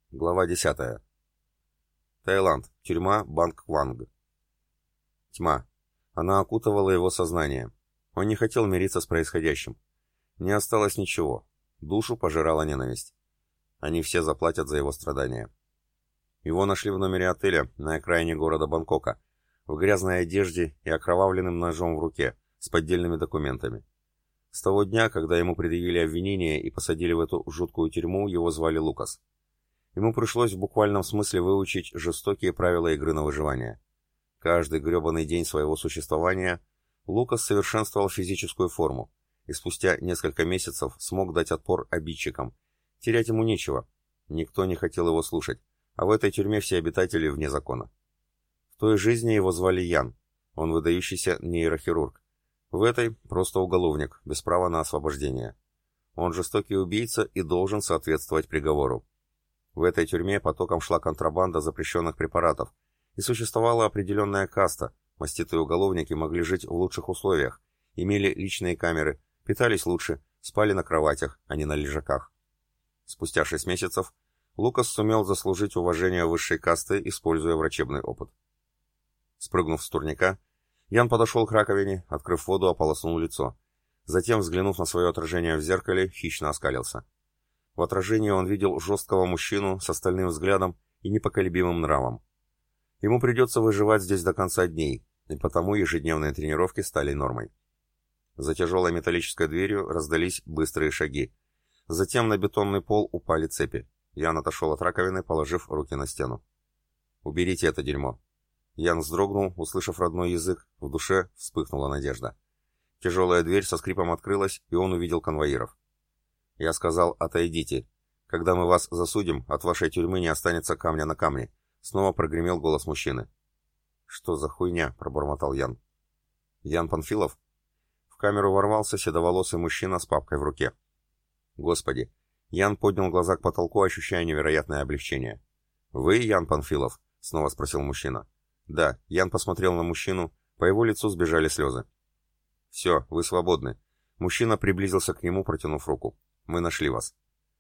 Глава 10. Таиланд. Тюрьма Бангкванг. Тьма. Она окутывала его сознание. Он не хотел мириться с происходящим. Не осталось ничего. Душу пожирала ненависть. Они все заплатят за его страдания. Его нашли в номере отеля на окраине города Бангкока, в грязной одежде и окровавленным ножом в руке, с поддельными документами. С того дня, когда ему предъявили обвинение и посадили в эту жуткую тюрьму, его звали Лукас. Ему пришлось в буквальном смысле выучить жестокие правила игры на выживание. Каждый гребаный день своего существования Лукас совершенствовал физическую форму, и спустя несколько месяцев смог дать отпор обидчикам. Терять ему нечего. Никто не хотел его слушать, а в этой тюрьме все обитатели вне закона. В той жизни его звали Ян, он выдающийся нейрохирург. В этой просто уголовник, без права на освобождение. Он жестокий убийца и должен соответствовать приговору. В этой тюрьме потоком шла контрабанда запрещенных препаратов, и существовала определенная каста, маститые уголовники могли жить в лучших условиях, имели личные камеры, питались лучше, спали на кроватях, а не на лежаках. Спустя 6 месяцев Лукас сумел заслужить уважение высшей касты, используя врачебный опыт. Спрыгнув с турника, Ян подошел к раковине, открыв воду, ополоснул лицо. Затем, взглянув на свое отражение в зеркале, хищно оскалился. В отражении он видел жесткого мужчину с остальным взглядом и непоколебимым нравом. Ему придется выживать здесь до конца дней, и потому ежедневные тренировки стали нормой. За тяжелой металлической дверью раздались быстрые шаги. Затем на бетонный пол упали цепи. Ян отошел от раковины, положив руки на стену. «Уберите это дерьмо». Ян вздрогнул, услышав родной язык, в душе вспыхнула надежда. Тяжелая дверь со скрипом открылась, и он увидел конвоиров. «Я сказал, отойдите. Когда мы вас засудим, от вашей тюрьмы не останется камня на камне», — снова прогремел голос мужчины. «Что за хуйня?» — пробормотал Ян. «Ян Панфилов?» В камеру ворвался седоволосый мужчина с папкой в руке. «Господи!» Ян поднял глаза к потолку, ощущая невероятное облегчение. «Вы Ян Панфилов?» — снова спросил мужчина. «Да». Ян посмотрел на мужчину, по его лицу сбежали слезы. «Все, вы свободны». Мужчина приблизился к нему, протянув руку. «Мы нашли вас».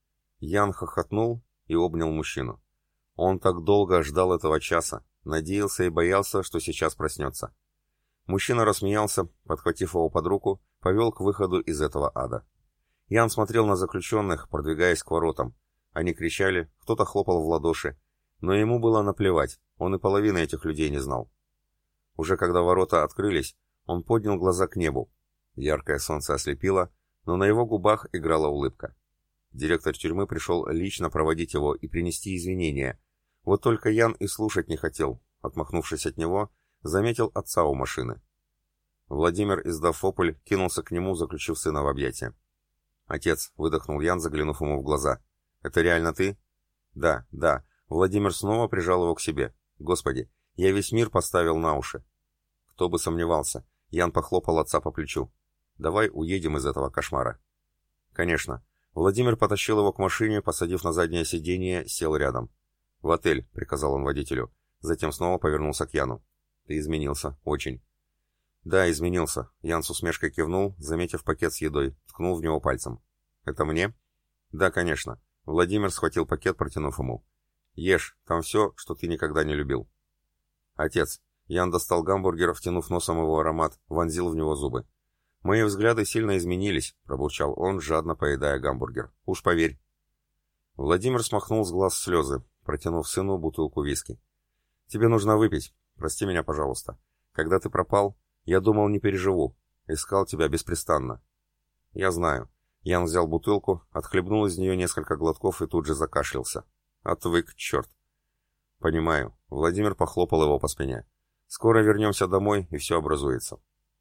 Ян хохотнул и обнял мужчину. Он так долго ждал этого часа, надеялся и боялся, что сейчас проснется. Мужчина рассмеялся, подхватив его под руку, повел к выходу из этого ада. Ян смотрел на заключенных, продвигаясь к воротам. Они кричали, кто-то хлопал в ладоши, но ему было наплевать, он и половины этих людей не знал. Уже когда ворота открылись, он поднял глаза к небу. Яркое солнце ослепило, но на его губах играла улыбка. Директор тюрьмы пришел лично проводить его и принести извинения. Вот только Ян и слушать не хотел. Отмахнувшись от него, заметил отца у машины. Владимир, издав вопль, кинулся к нему, заключив сына в объятия. «Отец», — выдохнул Ян, заглянув ему в глаза. «Это реально ты?» «Да, да». Владимир снова прижал его к себе. «Господи, я весь мир поставил на уши». Кто бы сомневался. Ян похлопал отца по плечу. «Давай уедем из этого кошмара». «Конечно». Владимир потащил его к машине, посадив на заднее сиденье, сел рядом. «В отель», — приказал он водителю. Затем снова повернулся к Яну. «Ты изменился. Очень». «Да, изменился». Ян с усмешкой кивнул, заметив пакет с едой, ткнул в него пальцем. «Это мне?» «Да, конечно». Владимир схватил пакет, протянув ему. «Ешь, там все, что ты никогда не любил». «Отец». Ян достал гамбургер, втянув носом его аромат, вонзил в него зубы. «Мои взгляды сильно изменились», — пробурчал он, жадно поедая гамбургер. «Уж поверь». Владимир смахнул с глаз слезы, протянув сыну бутылку виски. «Тебе нужно выпить. Прости меня, пожалуйста. Когда ты пропал, я думал, не переживу. Искал тебя беспрестанно». «Я знаю». Ян взял бутылку, отхлебнул из нее несколько глотков и тут же закашлялся. «Отвык, черт». «Понимаю». Владимир похлопал его по спине. «Скоро вернемся домой, и все образуется».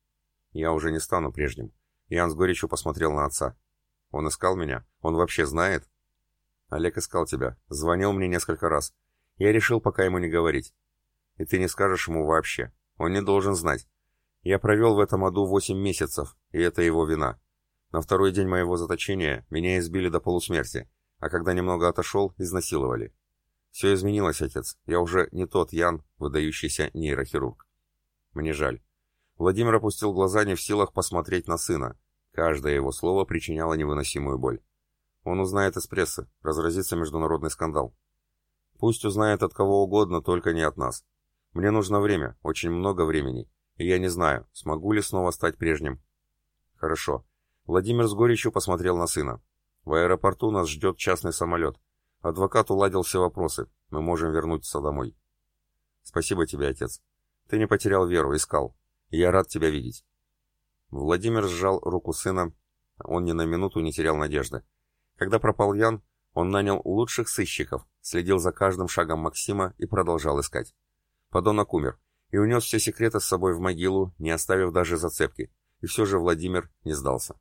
«Я уже не стану прежним». Ян с горечью посмотрел на отца. «Он искал меня? Он вообще знает?» «Олег искал тебя. Звонил мне несколько раз. Я решил пока ему не говорить. И ты не скажешь ему вообще. Он не должен знать. Я провел в этом аду 8 месяцев, и это его вина. На второй день моего заточения меня избили до полусмерти, а когда немного отошел, изнасиловали. Все изменилось, отец. Я уже не тот Ян, выдающийся нейрохирург. Мне жаль». Владимир опустил глаза, не в силах посмотреть на сына. Каждое его слово причиняло невыносимую боль. Он узнает из прессы, разразится международный скандал. Пусть узнает от кого угодно, только не от нас. Мне нужно время, очень много времени, и я не знаю, смогу ли снова стать прежним. Хорошо. Владимир с горечью посмотрел на сына. В аэропорту нас ждет частный самолет. Адвокат уладил все вопросы. Мы можем вернуться домой. Спасибо тебе, отец. Ты не потерял веру, искал. И я рад тебя видеть. Владимир сжал руку сына. Он ни на минуту не терял надежды. Когда пропал Ян, он нанял лучших сыщиков, следил за каждым шагом Максима и продолжал искать. Подонок умер и унес все секреты с собой в могилу, не оставив даже зацепки. И все же Владимир не сдался.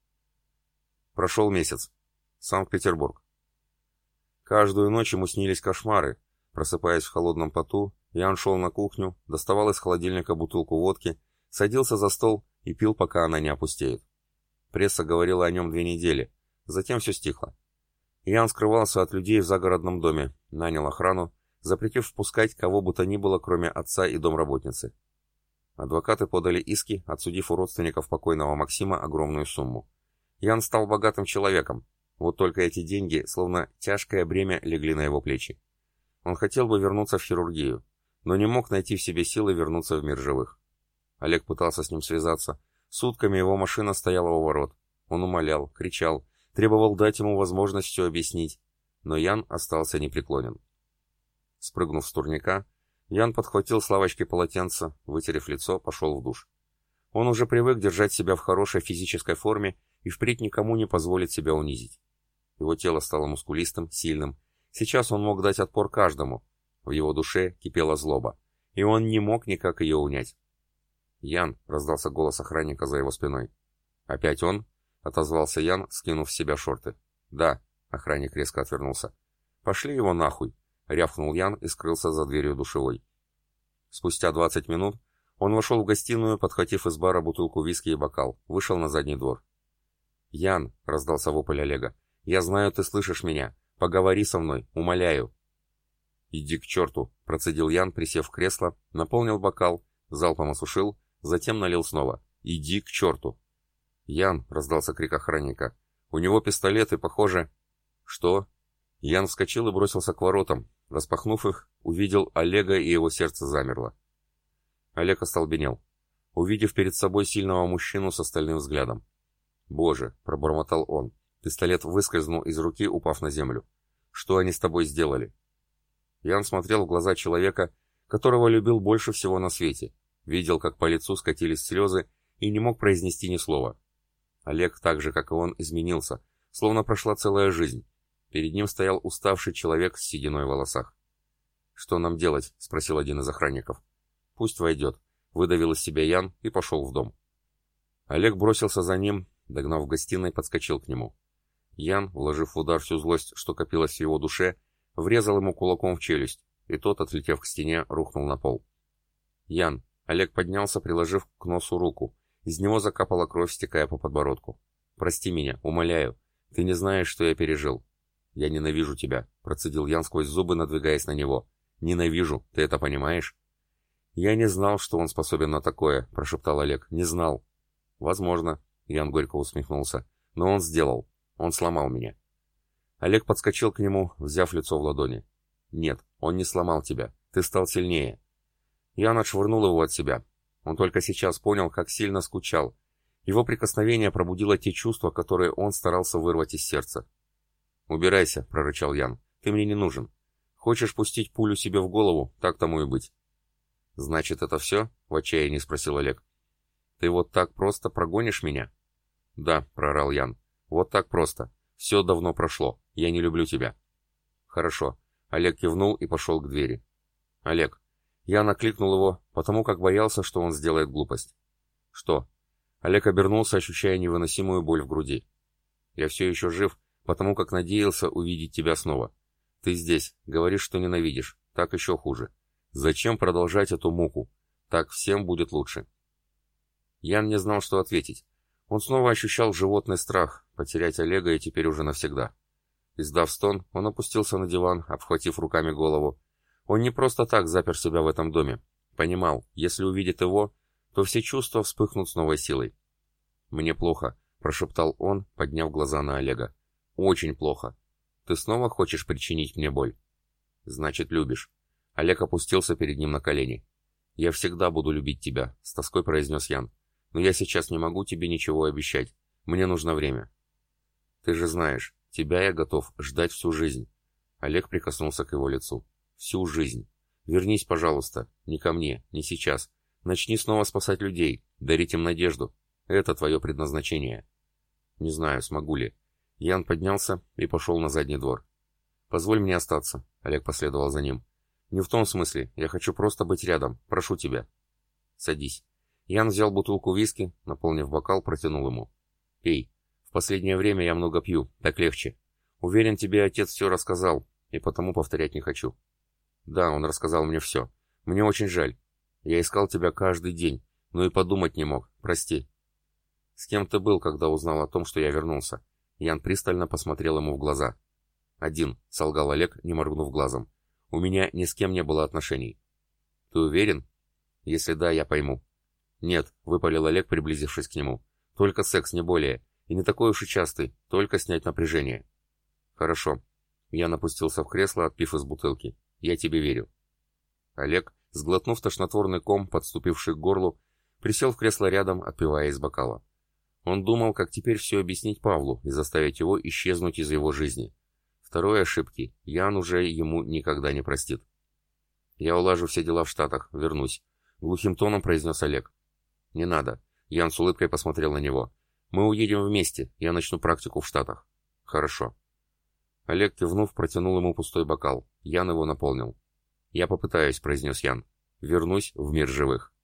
Прошел месяц. Санкт-Петербург. Каждую ночь ему снились кошмары. Просыпаясь в холодном поту, Ян шел на кухню, доставал из холодильника бутылку водки, садился за стол и пил, пока она не опустеет. Пресса говорила о нем 2 недели. Затем все стихло. Ян скрывался от людей в загородном доме, нанял охрану, запретив впускать кого бы то ни было, кроме отца и домработницы. Адвокаты подали иски, отсудив у родственников покойного Максима огромную сумму. Ян стал богатым человеком, вот только эти деньги, словно тяжкое бремя, легли на его плечи. Он хотел бы вернуться в хирургию, но не мог найти в себе силы вернуться в мир живых. Олег пытался с ним связаться. Сутками его машина стояла у ворот. Он умолял, кричал, требовал дать ему возможность все объяснить, но Ян остался непреклонен. Спрыгнув с турника, Ян подхватил с лавочки полотенце, вытерев лицо, пошел в душ. Он уже привык держать себя в хорошей физической форме и впредь никому не позволит себя унизить. Его тело стало мускулистым, сильным. Сейчас он мог дать отпор каждому. В его душе кипела злоба, и он не мог никак ее унять. «Ян!» — раздался голос охранника за его спиной. «Опять он?» — отозвался Ян, скинув с себя шорты. «Да», — охранник резко отвернулся. «Пошли его нахуй!» — рявкнул Ян и скрылся за дверью душевой. Спустя 20 минут он вошел в гостиную, подхватив из бара бутылку виски и бокал, вышел на задний двор. «Ян!» — раздался вопль Олега. «Я знаю, ты слышишь меня. Поговори со мной, умоляю!» «Иди к черту!» — процедил Ян, присев в кресло, наполнил бокал, залпом осушил, затем налил снова. «Иди к черту!» «Ян!» — раздался крик охранника. «У него пистолет и, похоже...» «Что?» Ян вскочил и бросился к воротам. Распахнув их, увидел Олега, и его сердце замерло. Олег остолбенел, увидев перед собой сильного мужчину с остальным взглядом. «Боже!» — пробормотал он. Пистолет выскользнул из руки, упав на землю. «Что они с тобой сделали?» Ян смотрел в глаза человека, которого любил больше всего на свете, видел, как по лицу скатились слезы, и не мог произнести ни слова. Олег, так же, как и он, изменился, словно прошла целая жизнь. Перед ним стоял уставший человек с сединой в волосах. «Что нам делать?» — спросил один из охранников. «Пусть войдет», — выдавил из себя Ян и пошел в дом. Олег бросился за ним, догнав в гостиной, подскочил к нему. Ян, вложив в удар всю злость, что копилась в его душе, врезал ему кулаком в челюсть, и тот, отлетев к стене, рухнул на пол. «Ян!» — Олег поднялся, приложив к носу руку. Из него закапала кровь, стекая по подбородку. «Прости меня, умоляю. Ты не знаешь, что я пережил». «Я ненавижу тебя», — процедил Ян сквозь зубы, надвигаясь на него. «Ненавижу, ты это понимаешь?» «Я не знал, что он способен на такое», — прошептал Олег. «Не знал». «Возможно», — Ян горько усмехнулся. «Но он сделал. Он сломал меня». Олег подскочил к нему, взяв лицо в ладони. «Нет, он не сломал тебя. Ты стал сильнее». Ян отшвырнул его от себя. Он только сейчас понял, как сильно скучал. Его прикосновение пробудило те чувства, которые он старался вырвать из сердца. «Убирайся», — прорычал Ян. «Ты мне не нужен. Хочешь пустить пулю себе в голову, так тому и быть». «Значит, это все?» — в отчаянии спросил Олег. «Ты вот так просто прогонишь меня?» «Да», — прорал Ян. «Вот так просто. Все давно прошло. Я не люблю тебя». «Хорошо». Олег кивнул и пошел к двери. «Олег». Я накликнул его, потому как боялся, что он сделает глупость. «Что?» Олег обернулся, ощущая невыносимую боль в груди. «Я все еще жив, потому как надеялся увидеть тебя снова. Ты здесь, говоришь, что ненавидишь. Так еще хуже. Зачем продолжать эту муку? Так всем будет лучше». Ян не знал, что ответить. Он снова ощущал животный страх, потерять Олега и теперь уже навсегда. Издав стон, он опустился на диван, обхватив руками голову. Он не просто так запер себя в этом доме. Понимал, если увидит его, то все чувства вспыхнут с новой силой. «Мне плохо», — прошептал он, подняв глаза на Олега. «Очень плохо. Ты снова хочешь причинить мне боль?» Значит, любишь. Олег опустился перед ним на колени. «Я всегда буду любить тебя», — с тоской произнес Ян. «Но я сейчас не могу тебе ничего обещать. Мне нужно время». «Ты же знаешь, тебя я готов ждать всю жизнь». Олег прикоснулся к его лицу. «Всю жизнь. Вернись, пожалуйста. Не ко мне, не сейчас. Начни снова спасать людей, дарить им надежду. Это твое предназначение». «Не знаю, смогу ли». Ян поднялся и пошел на задний двор. «Позволь мне остаться», — Олег последовал за ним. «Не в том смысле, я хочу просто быть рядом, прошу тебя». «Садись». Ян взял бутылку виски, наполнив бокал, протянул ему. «Пей. В последнее время я много пью, так легче. Уверен, тебе отец все рассказал, и потому повторять не хочу». «Да, он рассказал мне все. Мне очень жаль. Я искал тебя каждый день, но и подумать не мог. Прости». «С кем ты был, когда узнал о том, что я вернулся?» Ян пристально посмотрел ему в глаза. «Один», — солгал Олег, не моргнув глазом. «У меня ни с кем не было отношений». «Ты уверен?» «Если да, я пойму». «Нет», — выпалил Олег, приблизившись к нему. «Только секс, не более. И не такой уж и частый, только снять напряжение». «Хорошо». Я опустился в кресло, отпив из бутылки. «Я тебе верю». Олег, сглотнув тошнотворный ком, подступивший к горлу, присел в кресло рядом, отпивая из бокала. Он думал, как теперь все объяснить Павлу и заставить его исчезнуть из его жизни. Второй ошибки Ян уже ему никогда не простит. «Я улажу все дела в Штатах, вернусь», — глухим тоном произнес Олег. «Не надо». Ян с улыбкой посмотрел на него. «Мы уедем вместе, я начну практику в Штатах». «Хорошо». Олег, кивнув, протянул ему пустой бокал. Ян его наполнил. «Я попытаюсь», — произнес Ян. «Вернусь в мир живых».